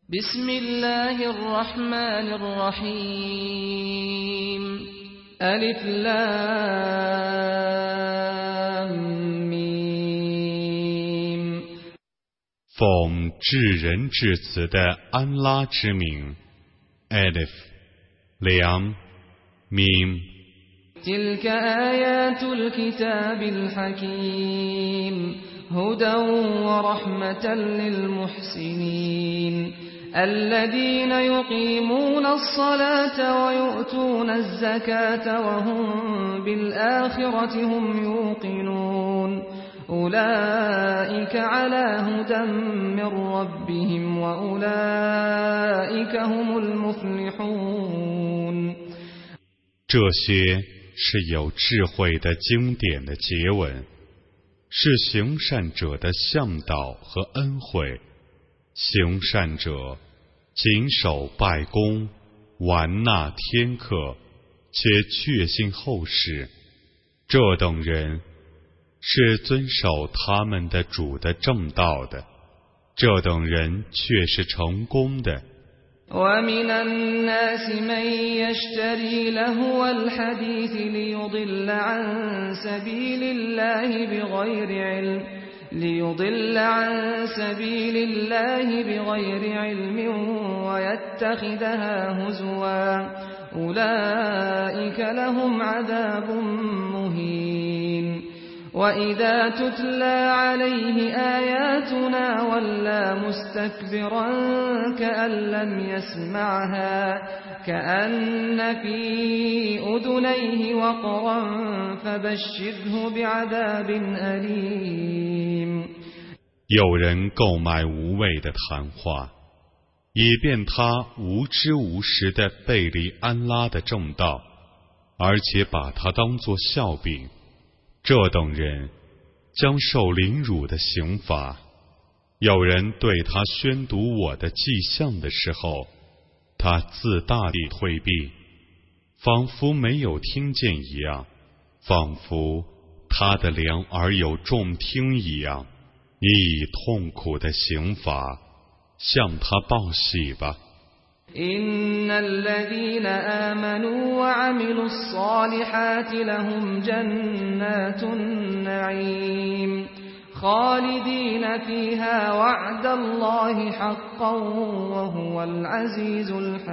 بسم الله الرحمن الرحيم ألف لام ميم 奉至仁至慈的安拉之名 Alif Lam Mim تلك آيات الكتاب الحكيم هدى ورحمة للمحسنين الذين يقيمون الصلاة ويؤتون الزكاة وهم بالآخرة هم يوقنون أولئك على هدى من ربهم وأولئك هم المفلحون 这些是有智慧的经典的结文，是行善者的向导和恩惠。行善者谨守拜功，完纳天课，且确信后世，这等人是遵守他们的主的正道的，这等人却是成功的。 ومن الناس من يشتري لهو الحديث ليضل عن سبيل الله بغير علم ويتخذها هزوا أولئك لهم عذاب مهين وإذا تتلى عليه آياتنا ولى مستكبرا كأن لم يسمعها كأن في أذنيه وقرا فبشره بعذاب أليم 有人购买无谓的谈话，以便他无知无识地背离安拉的正道，而且把它当作笑柄。这等人将受凌辱的刑罚。有人对他宣读我的迹象的时候，他自大地退避，仿佛没有听见一样，仿佛他的两耳有重听一样。你以痛苦的刑罚向他报喜吧。 إن الذين آمنوا وعملوا الصالحات لهم جنات النعيم خالدين فيها وعد الله حقا وهو العزيز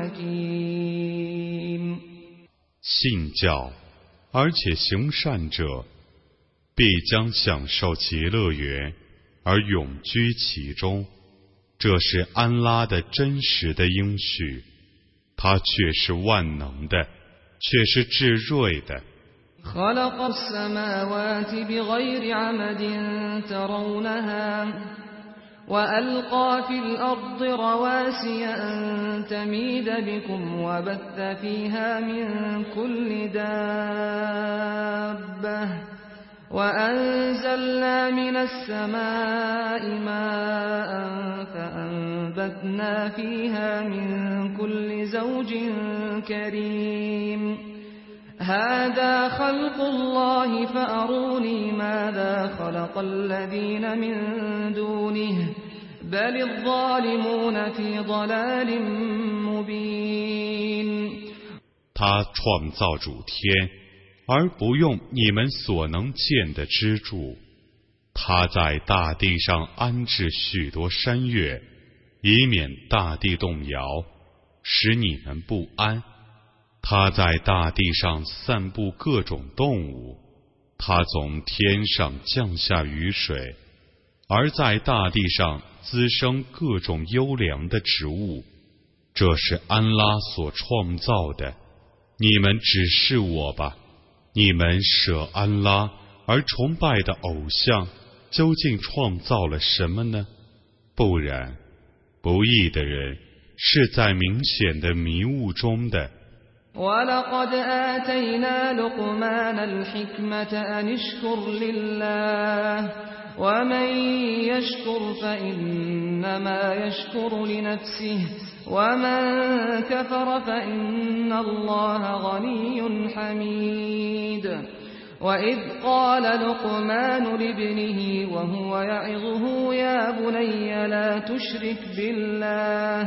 الحكيم 信教而且行善者必将享受极乐园而永居其中，这是安拉的真实的应许，他却是万能的，却是至睿的。 خلق السماوات بغير عمد ترونها وألقى في الأرض رواسي أن تميد بكم وبث فيها من كل دابة وأنزلنا من السماء ماء فأنبتنا فيها من كل زوج كريم هذا خلق الله فأروني ماذا خلق الذين من دونه بل الظالمون في ضلال مبين 他创造主天而不用你们所能见的支柱，他在大地上安置许多山岳，以免大地动摇，使你们不安。他在大地上散布各种动物，他从天上降下雨水，而在大地上滋生各种优良的植物，这是安拉所创造的。你们指示我吧，你们舍安拉而崇拜的偶像究竟创造了什么呢？不然，不义的人是在明显的迷雾中的。 ولقد آتينا لقمان الحكمة أن اشكر لله ومن يشكر فإنما يشكر لنفسه ومن كفر فإن الله غني حميد وإذ قال لقمان لابنه وهو يعظه يا بني لا تشرك بالله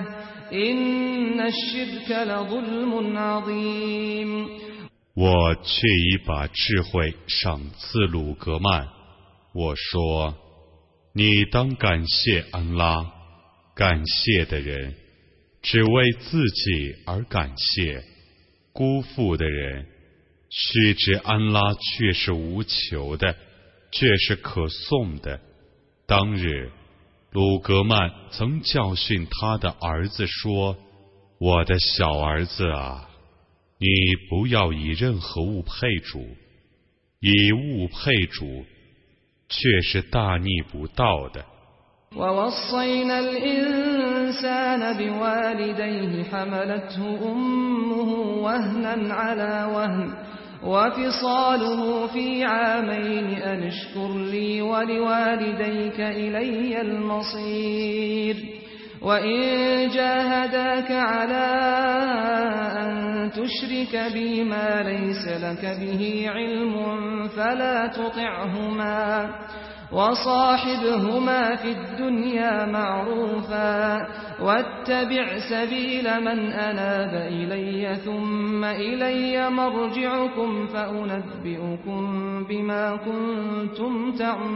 إن الشرك لظلم عظيم。 我却已把智慧赏赐鲁格曼。我说，你当感谢安拉，感谢的人只为自己而感谢，辜负的人须知安拉却是无求的，却是可颂的。当日鲁格曼曾教训他的儿子说，我的小儿子啊，你不要以任何物配主，以物配主却是大逆不道的。 ووصينا الإنسان بوالديه حملته أمه وهنا على وهن وفصاله في عامين أن اشكر لي ولوالديك إلي المصير وإن جاهداك على أن تشرك بي ما ليس لك به علم فلا تطعهما وصاحبهما في الدنيا معروفا واتبع سبيل من أناب إلي ثم إلي مرجعكم فأنبئكم بما كنتم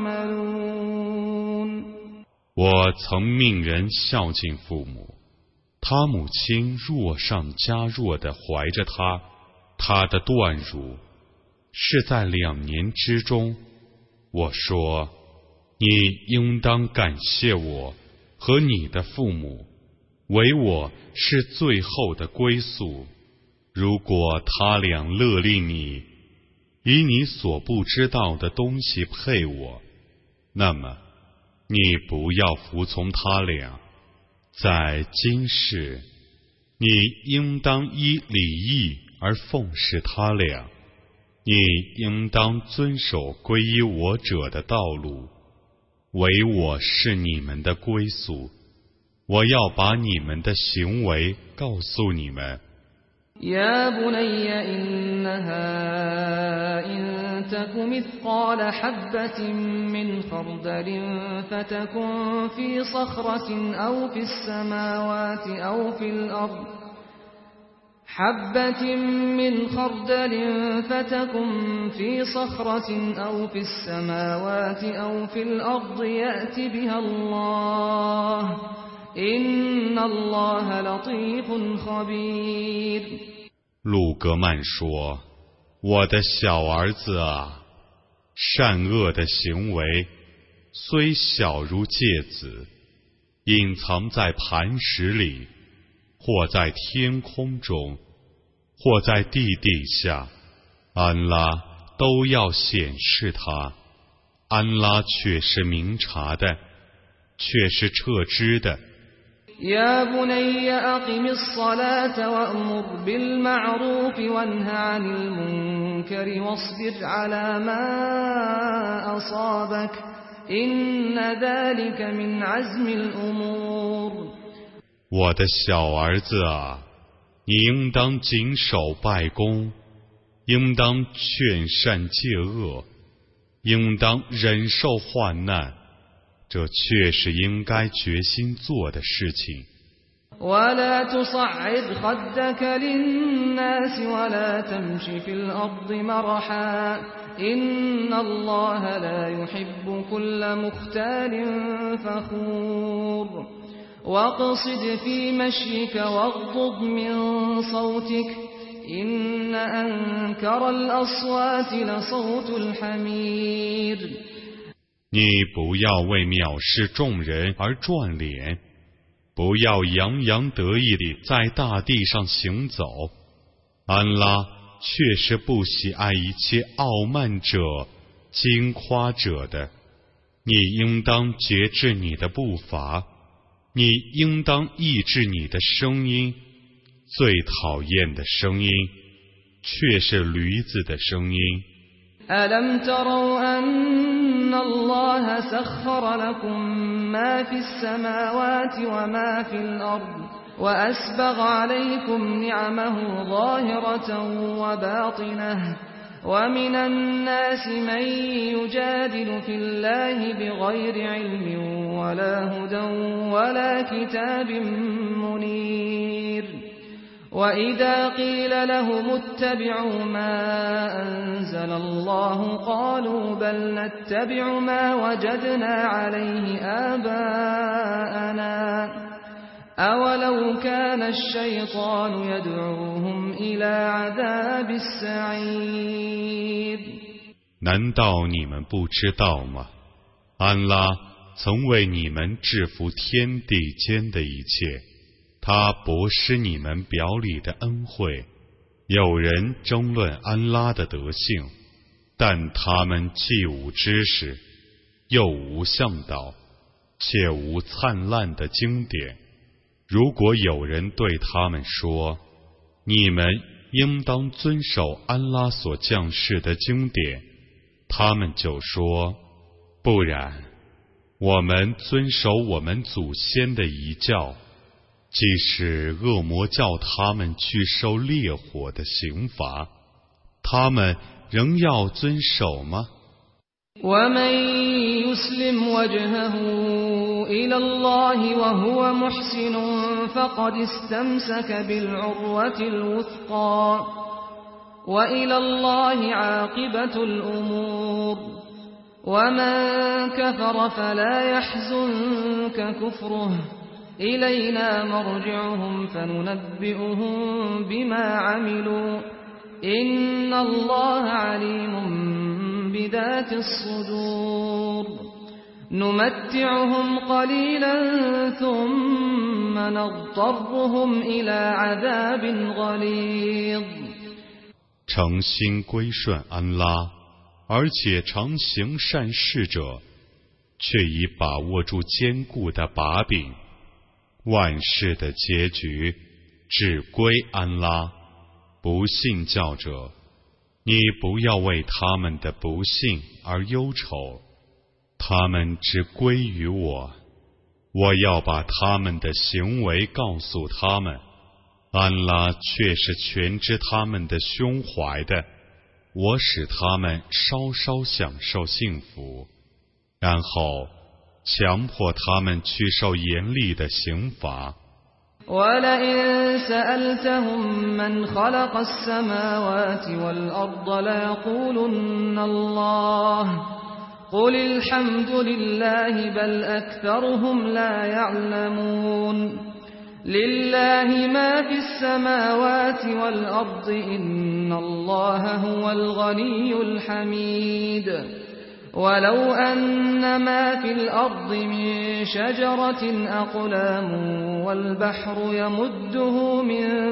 تعملون。 我曾命人孝敬父母，他母亲弱上加弱地怀着他，他的断乳是在2年之中。我说，你应当感谢我和你的父母，唯我是最后的归宿。如果他俩勒令你以你所不知道的东西配我，那么你不要服从他俩。在今世，你应当依礼义而奉侍他俩，你应当遵守皈依我者的道路，唯我是你们的归宿。我要把你们的行为告诉你们。 يا بني إنها إن تك مثقال حبة من خردل فتكن في صخرة أو في السماوات أو في الأرض حبة من خردل فتكن في صخرة أو في السماوات أو في الأرض يأت بها الله إن الله لطيف خبير。 鲁格曼说，我的小儿子啊，善恶的行为虽小如芥子，隐藏在磐石里，或在天空中，或在地底下，安拉都要显示他。安拉却是明察的，却是彻知的。 يا بني أقم الصلاة وأمر بالمعروف وانه عن المنكر واصبر على ما أصابك إن ذلك من عزم الأمور。 我的小儿子啊，你应当谨守拜功，应当劝善戒恶，应当忍受患难，这确是应该决心做的事情。 ولا تصعر خدك للناس ولا تمش في الأرض مرحا إن الله لا يحب كل مختال فخور واقصد في مشيك واغضض من صوتك إن أنكر الأصوات لصوت الحمير。 你不要为藐视众人而转脸，不要洋洋得意地在大地上行走。安拉确实不喜爱一切傲慢者、矜夸者的。你应当节制你的步伐，你应当抑制你的声音。最讨厌的声音，却是驴子的声音。 ألم تروا أن الله سخر لكم ما في السماوات وما في الأرض وأسبغ عليكم نعمه ظاهرة وباطنة ومن الناس من يجادل في الله بغير علم ولا هدى ولا كتاب منير وإذا قيل لهم اتبعوا ما أنزل الله قالوا بل نتبع ما وجدنا عليه آباءنا أولو كان الشيطان يدعوهم إلى عذاب السعير 难道你们不知道吗？安拉曾为你们制服天地间的一切，他博施你们表里的恩惠。有人争论安拉的德性，但他们既无知识，又无向导，且无灿烂的经典。如果有人对他们说，你们应当遵守安拉所降世的经典，他们就说，不然，我们遵守我们祖先的遗教，即使恶魔叫他们去受烈火的刑罚，他们仍要遵守吗 ومن يسلم وجهه إلى الله وهو محسن فقد استمسك بالعروة الوثقى وإلى الله عاقبة الأمور ومن كفر فلا يحزنك كفره إلينا مرجعهم فننبئهم بما عملوا إن الله عليم بذات الصدور نمتعهم قليلا ثم نضطرهم إلى عذاب غليظ 诚心归顺安拉，而且常行善事者，却已把握住坚固的把柄。万事的结局只归安拉。不信教者，你不要为他们的不信而忧愁，他们只归于我，我要把他们的行为告诉他们。安拉却是全知他们的胸怀的，我使他们稍稍享受幸福，然后强迫他们去受严厉的刑罚。 ولئن سألتهم من خلق السماوات والأرض ليقولن الله قل الحمد لله بل أكثرهم لا يعلمون لله ما في السماوات والأرض إن الله هو الغني الحميد ولو أن ما في الأرض من شجرة أقلام والبحر يمده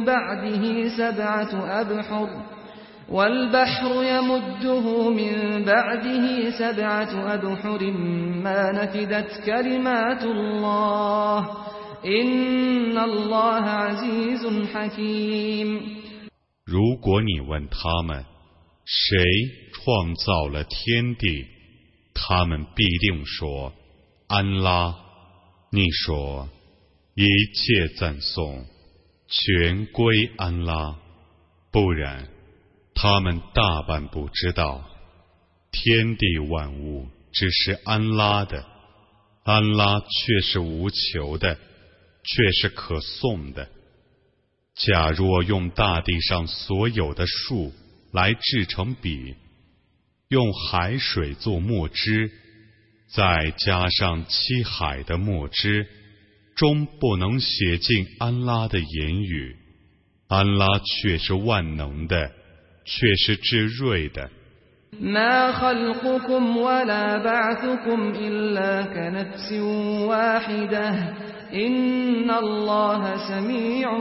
من بعده سبعة أبحر ما نفدت كلمات الله إن الله عزيز حكيم 如果你问他们，谁创造了天地？他们必定说，安拉。你说，一切赞颂全归安拉，不然，他们大半不知道，天地万物只是安拉的，安拉却是无求的，却是可颂的。假若用大地上所有的树来制成笔，用海水做墨汁，再加上七海的墨汁，终不能写进安拉的言语。安拉却是万能的，却是至睿的。 ما خلقكم ولا بعثكم إلا كنفس واحدة إن الله سميع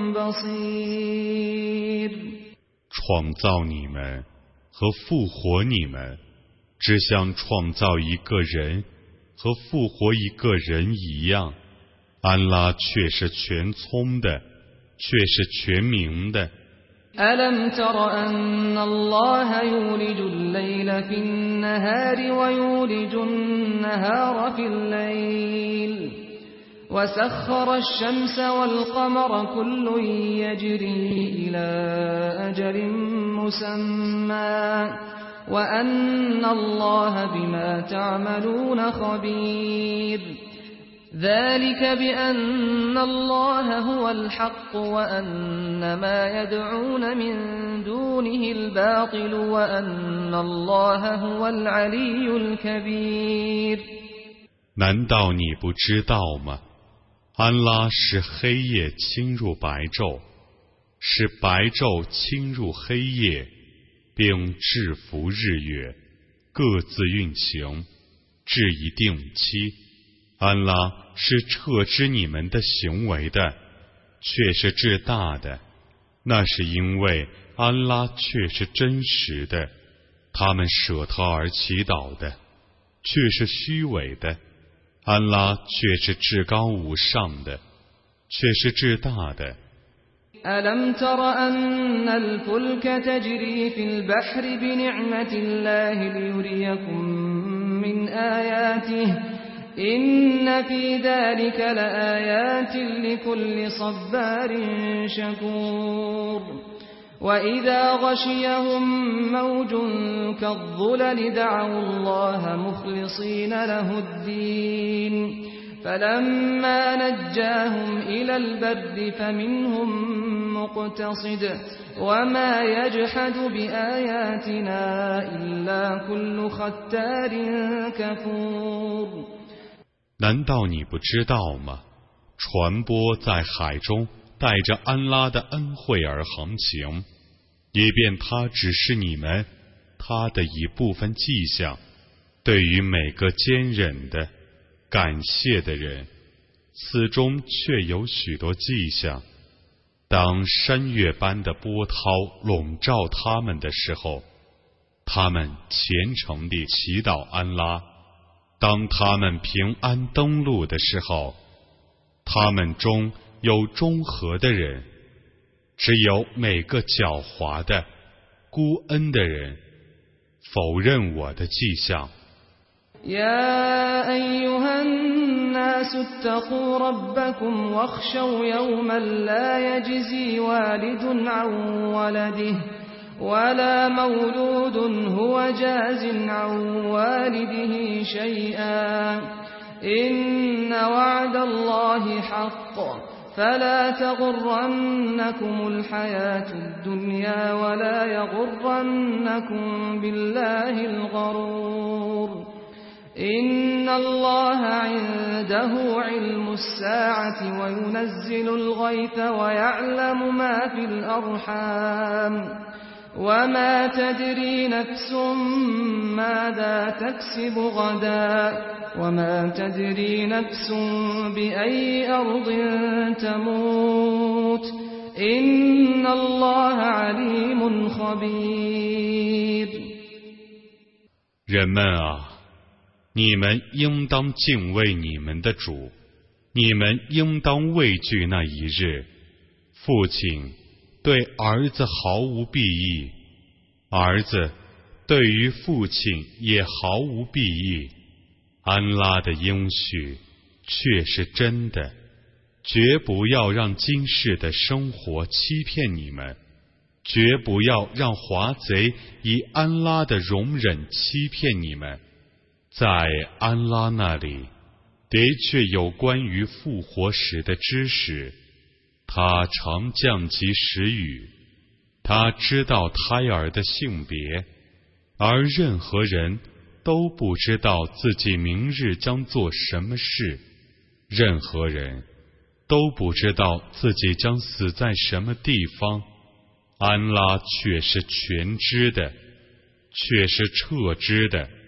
بصير 创造你们和复活你们，只像创造一个人和复活一个人一样。安拉却是全聪的，却是全明的。 ألم تر أن الله يولج الليل في النهار ويولج النهار في الليل وسخر الشمس والقمر كل يجري إلى أجل مسمى وأن الله بما تعملون خبير ذلك بأن الله هو الحق وأن ما يدعون من دونه الباطل وأن الله هو العلي الكبير。 难道你不知道吗？安拉使黑夜侵入白昼，使白昼侵入黑夜，并制服日月，各自运行，至一定期。安拉是撤知你们的行为的，却是至大的。那是因为安拉却是真实的，他们舍他而祈祷的，却是虚伪的。安拉却是至高无上的，却是至大的。 ألم تر أن الفلك تجري في البحر بنعمة الله ليريكم من آياته إن في ذلك لآيات لكل صبار شكور وإذا غشيهم موج كالظلل دعوا الله مخلصين له الدين فلما نجاهم إلى البر فمنهم مقتصد وما يجحد بآياتنا إلا كل ختار كفور。 难道你不知道吗？船舶在海中带着安拉的恩惠而航行，以便他指示你们他的一部分迹象。对于每个坚忍的、感谢的人，此中却有许多迹象。当山岳般的波涛笼罩他们的时候，他们虔诚地祈祷安拉。当他们平安登陆的时候，他们中有中和的人，只有每个狡猾的、孤恩的人否认我的迹象。 يا أيها الناس اتقوا ربكم واخشوا يوما لا يجزي والد عن ولده ولا مولود هو جاز عن والده شيئا إن وعد الله حق فلا تغرنكم الحياة الدنيا ولا يغرنكم بالله الغرور إن الله عنده علم الساعة وينزل الغيث ويعلم ما في الأرحام وما تدري نفس ماذا تكسب غدا وما تدري نفس بأي أرض تموت إن الله عليم خبير。 人们啊，你们应当敬畏你们的主，你们应当畏惧那一日。父亲对儿子毫无裨益，儿子对于父亲也毫无裨益。安拉的应许却是真的，绝不要让今世的生活欺骗你们，绝不要让华贼以安拉的容忍欺骗你们。在安拉那里的确有关于复活时的知识，他常降及时雨，他知道胎儿的性别，而任何人都不知道自己明日将做什么事，任何人都不知道自己将死在什么地方。安拉却是全知的，却是彻知的。